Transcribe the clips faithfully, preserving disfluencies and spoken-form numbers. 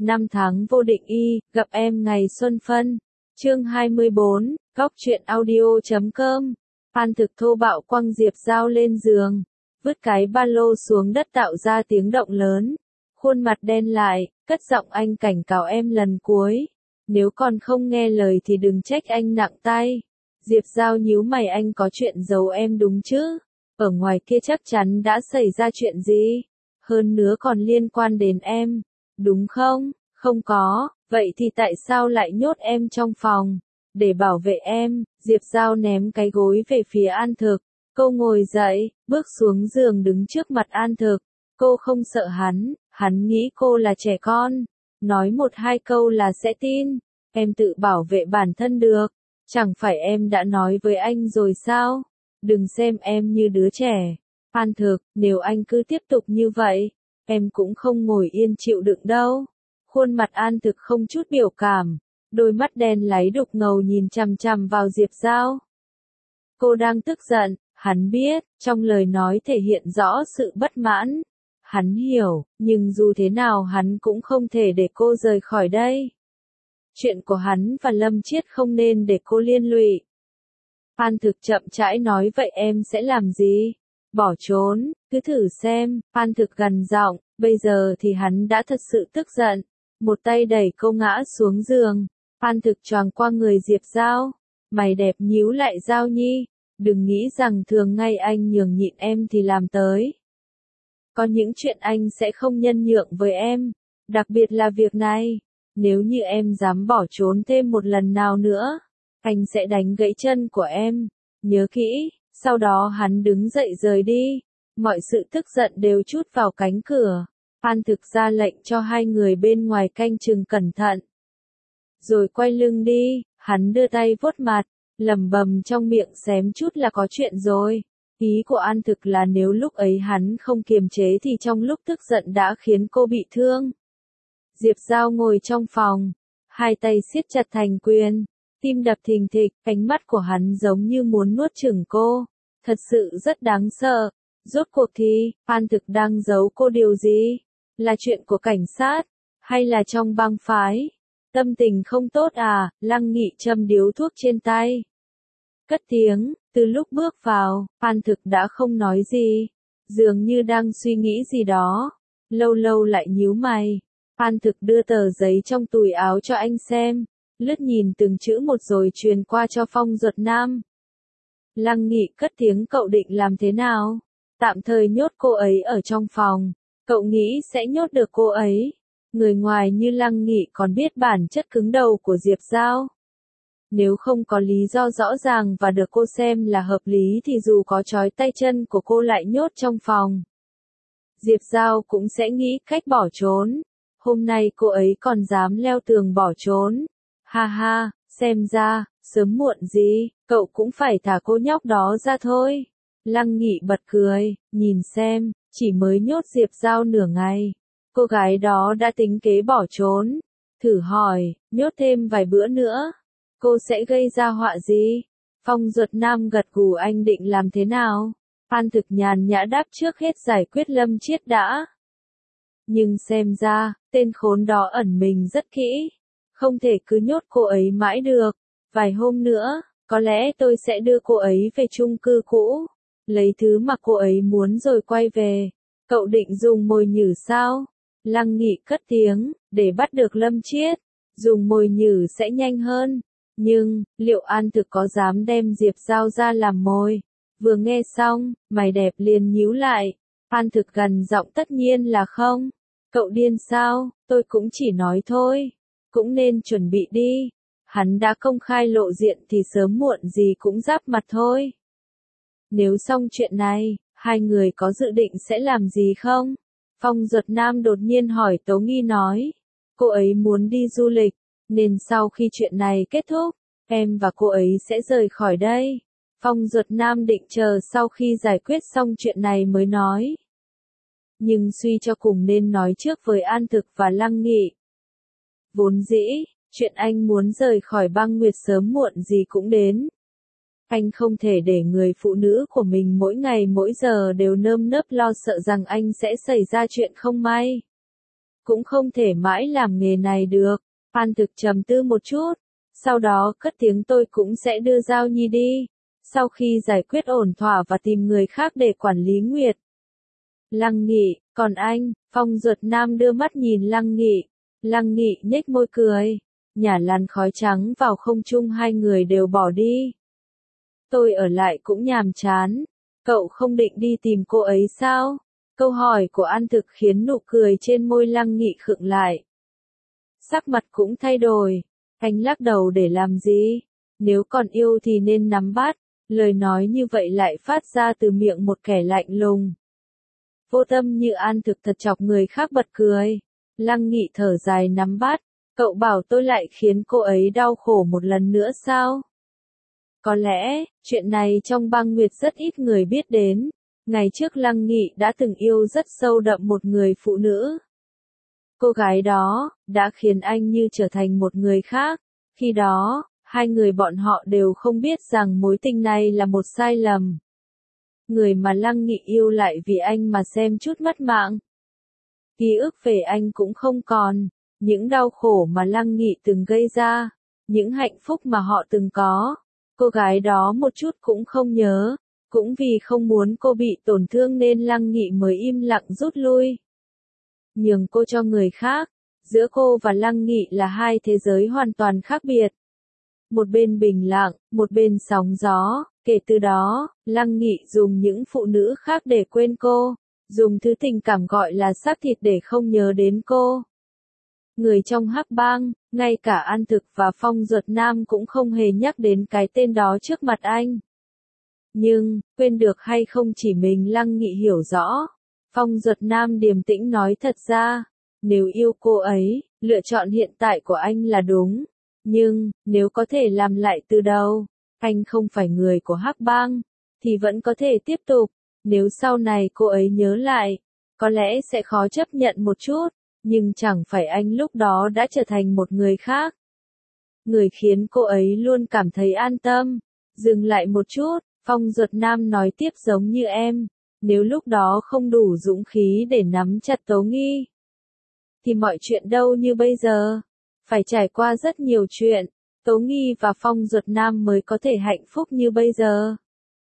năm tháng vô định y, gặp em ngày xuân phân. Chương hai mươi bốn, Góc truyện audio chấm com. Phan Thực thô bạo quăng Diệp Giao lên giường, vứt cái ba lô xuống đất tạo ra tiếng động lớn. Khuôn mặt đen lại, cất giọng anh cảnh cáo em lần cuối. Nếu còn không nghe lời thì đừng trách anh nặng tay. Diệp Giao nhíu mày, anh có chuyện giấu em đúng chứ? Ở ngoài kia chắc chắn đã xảy ra chuyện gì? Hơn nữa còn liên quan đến em, đúng không? Không có, vậy thì tại sao lại nhốt em trong phòng? Để bảo vệ em. Diệp Giao ném cái gối về phía An Thực. Cô ngồi dậy, bước xuống giường đứng trước mặt An Thực. Cô không sợ hắn, hắn nghĩ cô là trẻ con. Nói một hai câu là sẽ tin. Em tự bảo vệ bản thân được. Chẳng phải em đã nói với anh rồi sao? Đừng xem em như đứa trẻ. An Thực, nếu anh cứ tiếp tục như vậy, em cũng không ngồi yên chịu đựng đâu. Khuôn mặt An Thực không chút biểu cảm, đôi mắt đen láy đục ngầu nhìn chằm chằm vào Diệp Giao. Cô đang tức giận, hắn biết, trong lời nói thể hiện rõ sự bất mãn. Hắn hiểu, nhưng dù thế nào hắn cũng không thể để cô rời khỏi đây. Chuyện của hắn và Lâm Chiết không nên để cô liên lụy. An Thực chậm rãi nói, vậy em sẽ làm gì? Bỏ trốn, cứ thử xem. An Thực gằn giọng, bây giờ thì hắn đã thật sự tức giận. Một tay đẩy cô ngã xuống giường. An Thực choàng qua người Diệp Giao. Mày đẹp nhíu lại, Giao Nhi. Đừng nghĩ rằng thường ngày anh nhường nhịn em thì làm tới. Có những chuyện anh sẽ không nhân nhượng với em. Đặc biệt là việc này. Nếu như em dám bỏ trốn thêm một lần nào nữa, anh sẽ đánh gãy chân của em. Nhớ kỹ. Sau đó hắn đứng dậy rời đi. Mọi sự tức giận đều trút vào cánh cửa. An Thực ra lệnh cho hai người bên ngoài canh chừng cẩn thận. Rồi quay lưng đi, hắn đưa tay vuốt mặt, lẩm bẩm trong miệng xém chút là có chuyện rồi. Ý của An Thực là nếu lúc ấy hắn không kiềm chế thì trong lúc tức giận đã khiến cô bị thương. Diệp Giao ngồi trong phòng, hai tay siết chặt thành quyền, tim đập thình thịch, ánh mắt của hắn giống như muốn nuốt chửng cô. Thật sự rất đáng sợ. Rốt cuộc thì, An Thực đang giấu cô điều gì? Là chuyện của cảnh sát? Hay là trong bang phái? Tâm tình không tốt à? Lăng Nghị châm điếu thuốc trên tay. Cất tiếng, từ lúc bước vào, An Thực đã không nói gì. Dường như đang suy nghĩ gì đó. Lâu lâu lại nhíu mày. An Thực đưa tờ giấy trong túi áo cho anh xem. Lướt nhìn từng chữ một rồi truyền qua cho Phong Duật Nam. Lăng Nghị cất tiếng, cậu định làm thế nào? Tạm thời nhốt cô ấy ở trong phòng. Cậu nghĩ sẽ nhốt được cô ấy? Người ngoài như Lăng Nghị còn biết bản chất cứng đầu của Diệp Giao. Nếu không có lý do rõ ràng và được cô xem là hợp lý thì dù có trói tay chân của cô lại nhốt trong phòng, Diệp Giao cũng sẽ nghĩ cách bỏ trốn. Hôm nay cô ấy còn dám leo tường bỏ trốn. Ha ha, xem ra, sớm muộn gì, cậu cũng phải thả cô nhóc đó ra thôi. Lăng Nghị bật cười, nhìn xem, chỉ mới nhốt Diệp Giao nửa ngày. Cô gái đó đã tính kế bỏ trốn. Thử hỏi, nhốt thêm vài bữa nữa, cô sẽ gây ra họa gì? Phong Duật Nam gật gù, anh định làm thế nào? An Thực nhàn nhã đáp, trước hết giải quyết Lâm Chiết đã. Nhưng xem ra, tên khốn đó ẩn mình rất kỹ. Không thể cứ nhốt cô ấy mãi được. Vài hôm nữa, có lẽ tôi sẽ đưa cô ấy về chung cư cũ. Lấy thứ mà cô ấy muốn rồi quay về. Cậu định dùng mồi nhử sao? Lăng Nghị cất tiếng, để bắt được Lâm Chiết. Dùng mồi nhử sẽ nhanh hơn. Nhưng, liệu An Thực có dám đem Diệp Giao ra làm mồi? Vừa nghe xong, mày đẹp liền nhíu lại. An Thực gằn giọng, tất nhiên là không. Cậu điên sao? Tôi cũng chỉ nói thôi. Cũng nên chuẩn bị đi. Hắn đã công khai lộ diện thì sớm muộn gì cũng giáp mặt thôi. Nếu xong chuyện này, hai người có dự định sẽ làm gì không? Phong Duật Nam đột nhiên hỏi. Tố Nghi nói, cô ấy muốn đi du lịch, nên sau khi chuyện này kết thúc, em và cô ấy sẽ rời khỏi đây. Phong Duật Nam định chờ sau khi giải quyết xong chuyện này mới nói. Nhưng suy cho cùng nên nói trước với An Thực và Lăng Nghị. Vốn dĩ, chuyện anh muốn rời khỏi băng Nguyệt sớm muộn gì cũng đến. Anh không thể để người phụ nữ của mình mỗi ngày mỗi giờ đều nơm nớp lo sợ rằng anh sẽ xảy ra chuyện không may. cũng không thể mãi làm nghề này được. An Thực trầm tư một chút, sau đó cất tiếng tôi cũng sẽ đưa Giao Nhi đi, sau khi giải quyết ổn thỏa và tìm người khác để quản lý Nguyệt. Lăng Nghị, còn anh? Phong Duật Nam đưa mắt nhìn Lăng Nghị. Lăng Nghị nhếch môi cười, nhả làn khói trắng vào không trung, hai người đều bỏ đi. Tôi ở lại cũng nhàm chán. Cậu không định đi tìm cô ấy sao? Câu hỏi của An Thực khiến nụ cười trên môi Lăng Nghị khựng lại. Sắc mặt cũng thay đổi. Anh lắc đầu, để làm gì? Nếu còn yêu thì nên nắm bắt. Lời nói như vậy lại phát ra từ miệng một kẻ lạnh lùng. Vô tâm như An Thực thật chọc người khác bật cười. Lăng Nghị thở dài nắm bắt. Cậu bảo tôi lại khiến cô ấy đau khổ một lần nữa sao? Có lẽ, chuyện này trong băng nguyệt rất ít người biết đến. Ngày trước Lăng Nghị đã từng yêu rất sâu đậm một người phụ nữ. Cô gái đó, đã khiến anh như trở thành một người khác. Khi đó, hai người bọn họ đều không biết rằng mối tình này là một sai lầm. Người mà Lăng Nghị yêu lại vì anh mà xem chút mất mạng. Ký ức về anh cũng không còn. Những đau khổ mà Lăng Nghị từng gây ra. Những hạnh phúc mà họ từng có. Cô gái đó một chút cũng không nhớ. Cũng vì không muốn cô bị tổn thương nên Lăng Nghị mới im lặng rút lui. Nhường cô cho người khác. Giữa cô và Lăng Nghị là hai thế giới hoàn toàn khác biệt. Một bên bình lặng, một bên sóng gió. Kể từ đó, Lăng Nghị dùng những phụ nữ khác để quên cô. Dùng thứ tình cảm gọi là xác thịt để không nhớ đến cô. Người trong Hắc Bang, ngay cả An Thực và Phong Duật Nam cũng không hề nhắc đến cái tên đó trước mặt anh. Nhưng, quên được hay không chỉ mình Lăng Nghị hiểu rõ. Phong Duật Nam điềm tĩnh nói, thật ra, nếu yêu cô ấy, lựa chọn hiện tại của anh là đúng. Nhưng, nếu có thể làm lại từ đầu, anh không phải người của Hắc Bang, thì vẫn có thể tiếp tục. Nếu sau này cô ấy nhớ lại, có lẽ sẽ khó chấp nhận một chút, nhưng chẳng phải anh lúc đó đã trở thành một người khác. Người khiến cô ấy luôn cảm thấy an tâm. Dừng lại một chút, Phong Duật Nam nói tiếp, giống như em, nếu lúc đó không đủ dũng khí để nắm chặt Tố Nghi, thì mọi chuyện đâu như bây giờ. Phải trải qua rất nhiều chuyện, Tố Nghi và Phong Duật Nam mới có thể hạnh phúc như bây giờ.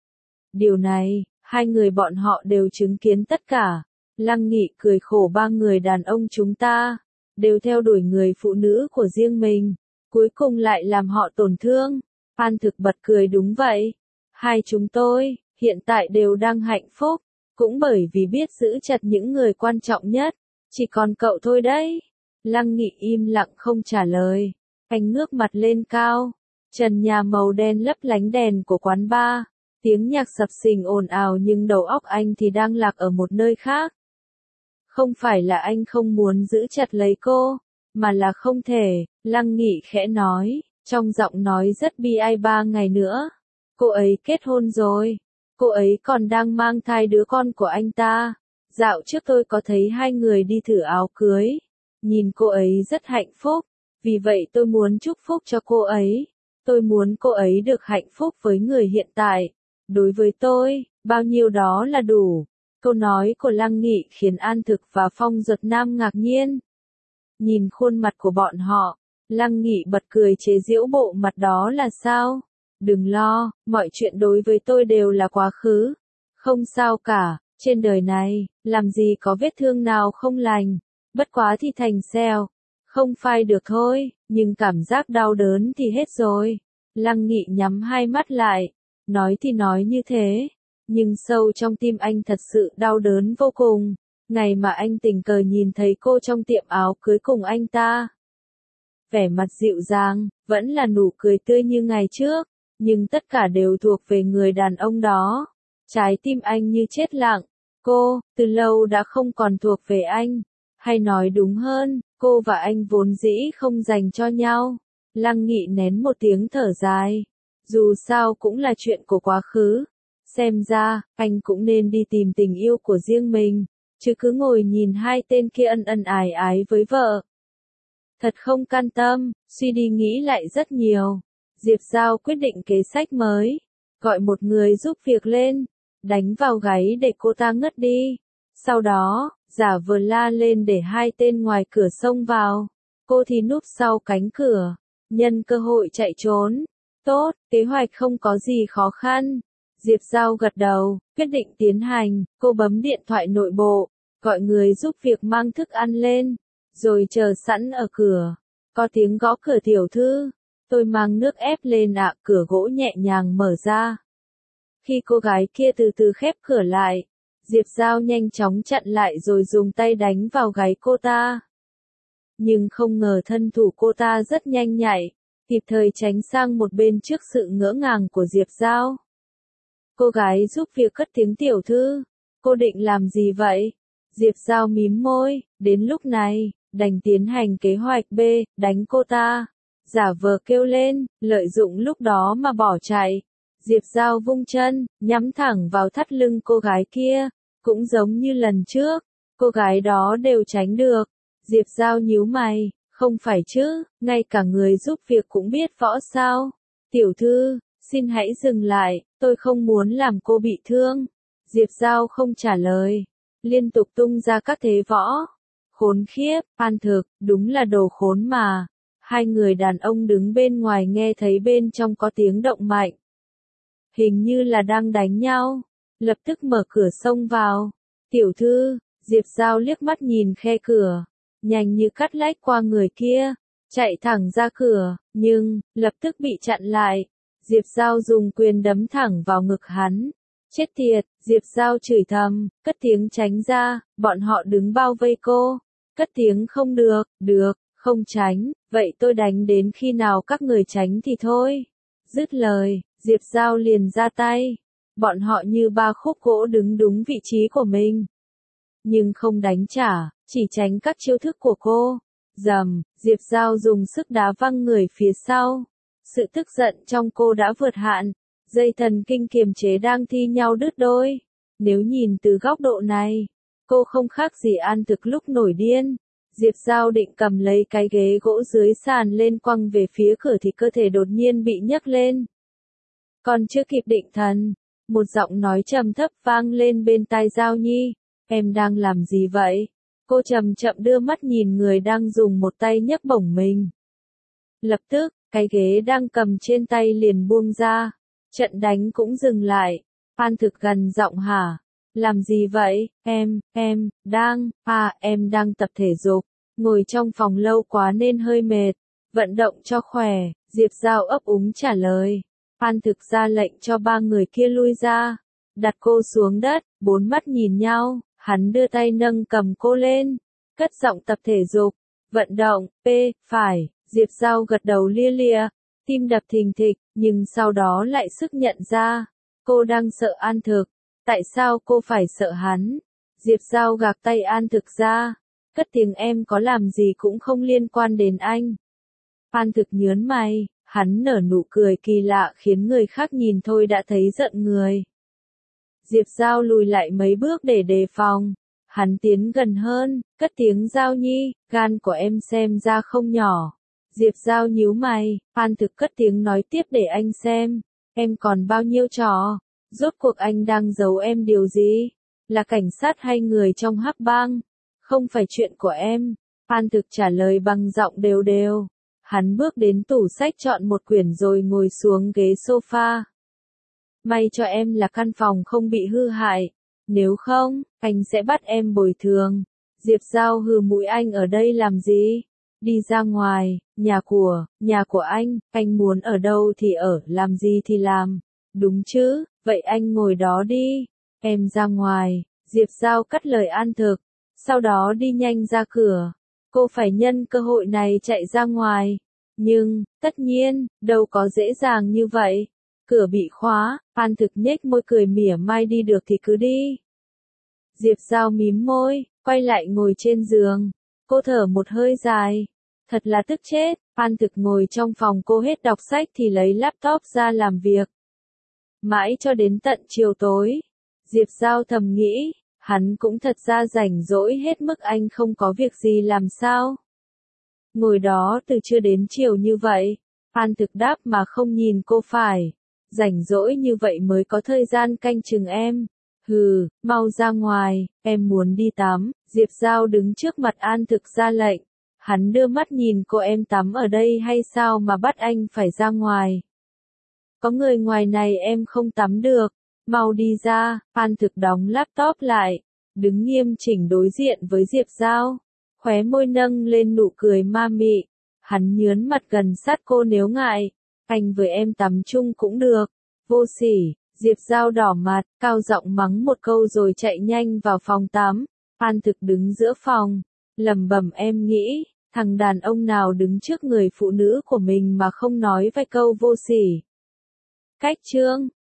Điều này, hai người bọn họ đều chứng kiến tất cả. Lăng Nghị cười khổ, ba người đàn ông chúng ta, đều theo đuổi người phụ nữ của riêng mình, cuối cùng lại làm họ tổn thương. An Thực bật cười, đúng vậy. Hai chúng tôi, hiện tại đều đang hạnh phúc, cũng bởi vì biết giữ chặt những người quan trọng nhất. Chỉ còn cậu thôi đấy. Lăng Nghị im lặng không trả lời. Anh ngước mặt lên cao. Trần nhà màu đen lấp lánh đèn của quán bar. Tiếng nhạc sập sình ồn ào nhưng đầu óc anh thì đang lạc ở một nơi khác. Không phải là anh không muốn giữ chặt lấy cô, mà là không thể. Lăng Nghị khẽ nói, trong giọng nói rất bi ai. Ba ngày nữa, cô ấy kết hôn rồi. Cô ấy còn đang mang thai đứa con của anh ta. Dạo trước tôi có thấy hai người đi thử áo cưới. Nhìn cô ấy rất hạnh phúc. Vì vậy tôi muốn chúc phúc cho cô ấy. Tôi muốn cô ấy được hạnh phúc với người hiện tại. Đối với tôi, bao nhiêu đó là đủ. Câu nói của Lăng Nghị khiến An Thực và Phong Duật Nam ngạc nhiên. Nhìn khuôn mặt của bọn họ, Lăng Nghị bật cười chế giễu, bộ mặt đó là sao? Đừng lo, mọi chuyện đối với tôi đều là quá khứ. Không sao cả, trên đời này, làm gì có vết thương nào không lành. Bất quá thì thành sẹo, không phai được thôi, nhưng cảm giác đau đớn thì hết rồi. Lăng Nghị nhắm hai mắt lại, nói thì nói như thế, nhưng sâu trong tim anh thật sự đau đớn vô cùng. Ngày mà anh tình cờ nhìn thấy cô trong tiệm áo cưới cùng anh ta. Vẻ mặt dịu dàng, vẫn là nụ cười tươi như ngày trước, nhưng tất cả đều thuộc về người đàn ông đó. Trái tim anh như chết lặng. Cô, từ lâu đã không còn thuộc về anh. Hay nói đúng hơn, cô và anh vốn dĩ không dành cho nhau. Lăng Nghị nén một tiếng thở dài. Dù sao cũng là chuyện của quá khứ. Xem ra, anh cũng nên đi tìm tình yêu của riêng mình, chứ cứ ngồi nhìn hai tên kia ân ân ái ái với vợ. Thật không can tâm, suy đi nghĩ lại rất nhiều. Diệp Giao quyết định kế sách mới. Gọi một người giúp việc lên, đánh vào gáy để cô ta ngất đi. Sau đó, giả vờ la lên để hai tên ngoài cửa xông vào. Cô thì núp sau cánh cửa, nhân cơ hội chạy trốn. Tốt, kế hoạch không có gì khó khăn. Diệp Giao gật đầu, quyết định tiến hành. Cô bấm điện thoại nội bộ, gọi người giúp việc mang thức ăn lên, rồi chờ sẵn ở cửa. Có tiếng gõ cửa. Tiểu thư, tôi mang nước ép lên ạ. Cửa gỗ nhẹ nhàng mở ra. Khi cô gái kia từ từ khép cửa lại, Diệp Giao nhanh chóng chặn lại rồi dùng tay đánh vào gáy cô ta. Nhưng không ngờ thân thủ cô ta rất nhanh nhạy, kịp thời tránh sang một bên trước sự ngỡ ngàng của Diệp Giao. Cô gái giúp việc cất tiếng. Tiểu thư, cô định làm gì vậy? Diệp Giao mím môi, đến lúc này, đành tiến hành kế hoạch B, đánh cô ta. Giả vờ kêu lên, lợi dụng lúc đó mà bỏ chạy. Diệp Giao vung chân, nhắm thẳng vào thắt lưng cô gái kia, cũng giống như lần trước, cô gái đó đều tránh được. Diệp Giao nhíu mày, không phải chứ, ngay cả người giúp việc cũng biết võ sao? Tiểu thư, xin hãy dừng lại, tôi không muốn làm cô bị thương. Diệp Giao không trả lời, liên tục tung ra các thế võ. Khốn khiếp, An Thực, đúng là đồ khốn mà. Hai người đàn ông đứng bên ngoài nghe thấy bên trong có tiếng động mạnh. Hình như là đang đánh nhau, lập tức mở cửa xông vào. Tiểu thư, Diệp Giao liếc mắt nhìn khe cửa, nhanh như cắt lách qua người kia, chạy thẳng ra cửa, nhưng, lập tức bị chặn lại. Diệp Giao dùng quyền đấm thẳng vào ngực hắn. Chết tiệt, Diệp Giao chửi thầm, cất tiếng tránh ra, bọn họ đứng bao vây cô. Cất tiếng không được, được, không tránh, vậy tôi đánh đến khi nào các người tránh thì thôi. Dứt lời, Diệp Giao liền ra tay. Bọn họ như ba khúc gỗ đứng đúng vị trí của mình. Nhưng không đánh trả, chỉ tránh các chiêu thức của cô. Dầm, Diệp Giao dùng sức đá văng người phía sau. Sự tức giận trong cô đã vượt hạn. Dây thần kinh kiềm chế đang thi nhau đứt đôi. Nếu nhìn từ góc độ này, cô không khác gì An Thực lúc nổi điên. Diệp Giao định cầm lấy cái ghế gỗ dưới sàn lên quăng về phía cửa thì cơ thể đột nhiên bị nhấc lên. Còn chưa kịp định thần, một giọng nói trầm thấp vang lên bên tai Giao Nhi. Em đang làm gì vậy? Cô chậm chậm đưa mắt nhìn người đang dùng một tay nhấc bổng mình. Lập tức, cái ghế đang cầm trên tay liền buông ra. Trận đánh cũng dừng lại. An Thực gần giọng hả? Làm gì vậy? Em, em, đang, à, em đang tập thể dục. Ngồi trong phòng lâu quá nên hơi mệt. Vận động cho khỏe. Diệp Giao ấp úng trả lời. An Thực ra lệnh cho ba người kia lui ra. Đặt cô xuống đất, bốn mắt nhìn nhau. Hắn đưa tay nâng cầm cô lên. Cất giọng tập thể dục. Vận động, P, phải. Diệp Giao gật đầu lia lịa. Tim đập thình thịch, nhưng sau đó lại sức nhận ra. Cô đang sợ An Thực. Tại sao cô phải sợ hắn? Diệp Giao gạt tay An Thực ra. Cất tiếng em có làm gì cũng không liên quan đến anh. An Thực nhớn mày, hắn nở nụ cười kỳ lạ khiến người khác nhìn thôi đã thấy giận người. Diệp Giao lùi lại mấy bước để đề phòng. Hắn tiến gần hơn, cất tiếng Giao Nhi, gan của em xem ra không nhỏ. Diệp Giao nhíu mày, An Thực cất tiếng nói tiếp để anh xem. Em còn bao nhiêu trò? Rốt cuộc anh đang giấu em điều gì? Là cảnh sát hay người trong hắc bang? Không phải chuyện của em. An Thực trả lời bằng giọng đều đều. Hắn bước đến tủ sách chọn một quyển rồi ngồi xuống ghế sofa. May cho em là căn phòng không bị hư hại. Nếu không, anh sẽ bắt em bồi thường. Diệp Giao hừ mũi, anh ở đây làm gì? Đi ra ngoài, nhà của, nhà của anh, anh muốn ở đâu thì ở, làm gì thì làm. Đúng chứ, vậy anh ngồi đó đi. Em ra ngoài, Diệp Giao cắt lời An Thực, sau đó đi nhanh ra cửa. Cô phải nhân cơ hội này chạy ra ngoài. Nhưng, tất nhiên, đâu có dễ dàng như vậy. Cửa bị khóa, An Thực nhếch môi cười mỉa mai, đi được thì cứ đi. Diệp Giao mím môi, quay lại ngồi trên giường. Cô thở một hơi dài. Thật là tức chết. An Thực ngồi trong phòng cô hết đọc sách thì lấy laptop ra làm việc. Mãi cho đến tận chiều tối. Diệp Giao thầm nghĩ, hắn cũng thật ra rảnh rỗi hết mức, anh không có việc gì làm sao. Ngồi đó từ trưa đến chiều như vậy. An Thực đáp mà không nhìn cô phải. Rảnh rỗi như vậy mới có thời gian canh chừng em. Hừ, mau ra ngoài, em muốn đi tắm. Diệp Giao đứng trước mặt An Thực ra lệnh. Hắn đưa mắt nhìn cô, em tắm ở đây hay sao mà bắt anh phải ra ngoài? Có người ngoài này em không tắm được. Mau đi ra. An Thực đóng laptop lại, đứng nghiêm chỉnh đối diện với Diệp Giao. Khóe môi nâng lên nụ cười ma mị. Hắn nhướn mặt gần sát cô, nếu ngại, anh với em tắm chung cũng được. Vô sỉ. Diệp Giao đỏ mặt, cao giọng mắng một câu rồi chạy nhanh vào phòng tắm. An Thực đứng giữa phòng, lẩm bẩm, em nghĩ, thằng đàn ông nào đứng trước người phụ nữ của mình mà không nói vài câu vô sỉ. Cách chương